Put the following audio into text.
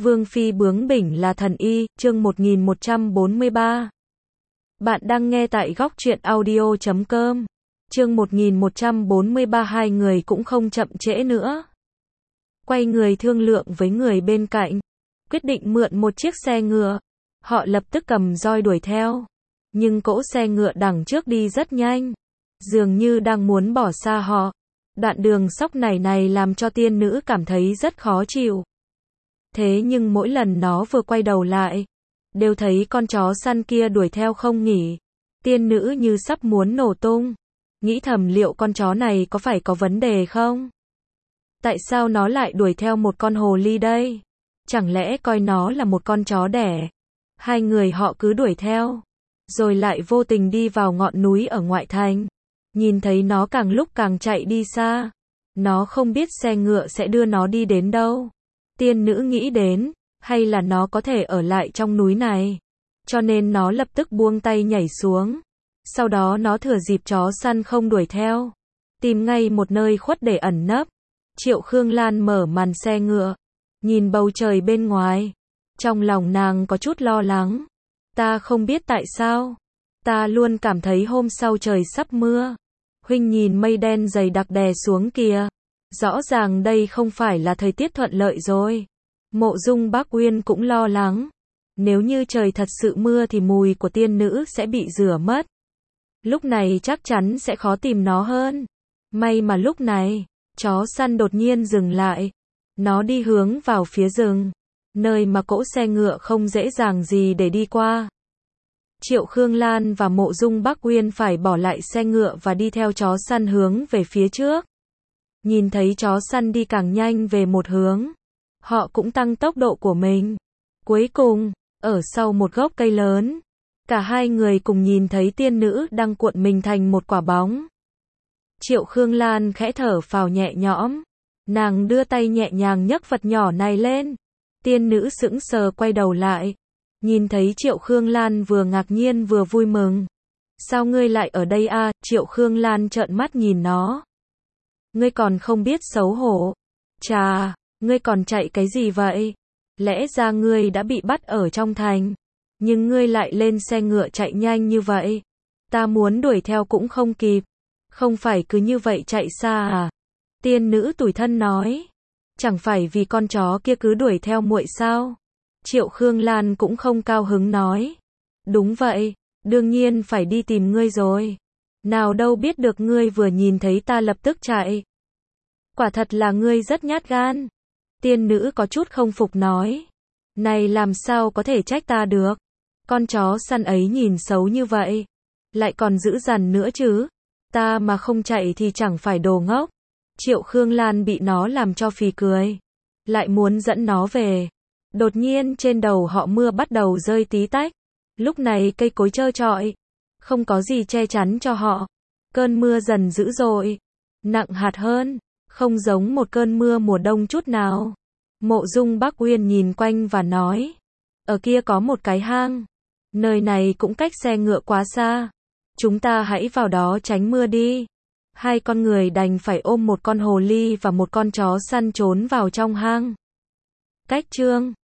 Vương phi bướng bỉnh là thần y, chương 1143. Bạn đang nghe tại góc truyện audio.com. Chương 1143, hai người cũng không chậm trễ nữa. Quay người thương lượng với người bên cạnh, quyết định mượn một chiếc xe ngựa. Họ lập tức cầm roi đuổi theo, nhưng cỗ xe ngựa đằng trước đi rất nhanh, dường như đang muốn bỏ xa họ. Đoạn đường sóc này làm cho tiên nữ cảm thấy rất khó chịu. Thế nhưng mỗi lần nó vừa quay đầu lại, đều thấy con chó săn kia đuổi theo không nghỉ. Tiên nữ như sắp muốn nổ tung, nghĩ thầm liệu con chó này có phải có vấn đề không? Tại sao nó lại đuổi theo một con hồ ly đây? Chẳng lẽ coi nó là một con chó đẻ? Hai người họ cứ đuổi theo, rồi lại vô tình đi vào ngọn núi ở ngoại thành. Nhìn thấy nó càng lúc càng chạy đi xa. Nó không biết xe ngựa sẽ đưa nó đi đến đâu. Tiên nữ nghĩ đến, hay là nó có thể ở lại trong núi này. Cho nên nó lập tức buông tay nhảy xuống. Sau đó nó thừa dịp chó săn không đuổi theo, tìm ngay một nơi khuất để ẩn nấp. Triệu Khương Lan mở màn xe ngựa, nhìn bầu trời bên ngoài. Trong lòng nàng có chút lo lắng. Ta không biết tại sao, ta luôn cảm thấy hôm sau trời sắp mưa. Huynh nhìn mây đen dày đặc đè xuống kìa. Rõ ràng đây không phải là thời tiết thuận lợi rồi. Mộ Dung Bác Uyên cũng lo lắng. Nếu như trời thật sự mưa thì mùi của tiên nữ sẽ bị rửa mất. Lúc này chắc chắn sẽ khó tìm nó hơn. May mà lúc này, chó săn đột nhiên dừng lại. Nó đi hướng vào phía rừng, nơi mà cỗ xe ngựa không dễ dàng gì để đi qua. Triệu Khương Lan và Mộ Dung Bác Uyên phải bỏ lại xe ngựa và đi theo chó săn hướng về phía trước. Nhìn thấy chó săn đi càng nhanh về một hướng, họ cũng tăng tốc độ của mình. Cuối cùng, ở sau một gốc cây lớn, cả hai người cùng nhìn thấy tiên nữ đang cuộn mình thành một quả bóng. Triệu Khương Lan khẽ thở phào nhẹ nhõm. Nàng đưa tay nhẹ nhàng nhấc vật nhỏ này lên. Tiên nữ sững sờ quay đầu lại, nhìn thấy Triệu Khương Lan vừa ngạc nhiên vừa vui mừng. Sao ngươi lại ở đây à? Triệu Khương Lan trợn mắt nhìn nó. Ngươi còn không biết xấu hổ. Chà, ngươi còn chạy cái gì vậy? Lẽ ra ngươi đã bị bắt ở trong thành, nhưng ngươi lại lên xe ngựa chạy nhanh như vậy. Ta muốn đuổi theo cũng không kịp. Không phải cứ như vậy chạy xa à? Tiên nữ tủi thân nói. Chẳng phải vì con chó kia cứ đuổi theo muội sao? Triệu Khương Lan cũng không cao hứng nói. Đúng vậy, đương nhiên phải đi tìm ngươi rồi. Nào đâu biết được ngươi vừa nhìn thấy ta lập tức chạy. Quả thật là ngươi rất nhát gan. Tiên nữ có chút không phục nói. Này làm sao có thể trách ta được? Con chó săn ấy nhìn xấu như vậy, lại còn dữ dằn nữa chứ. Ta mà không chạy thì chẳng phải đồ ngốc. Triệu Khương Lan bị nó làm cho phì cười, lại muốn dẫn nó về. Đột nhiên trên đầu họ mưa bắt đầu rơi tí tách. Lúc này cây cối trơ trọi, không có gì che chắn cho họ. Cơn mưa dần dữ dội, nặng hạt hơn, không giống một cơn mưa mùa đông chút nào. Mộ Dung Bác Uyên nhìn quanh và nói, ở kia có một cái hang, nơi này cũng cách xe ngựa quá xa. Chúng ta hãy vào đó tránh mưa đi. Hai con người đành phải ôm một con hồ ly và một con chó săn trốn vào trong hang. Cách chương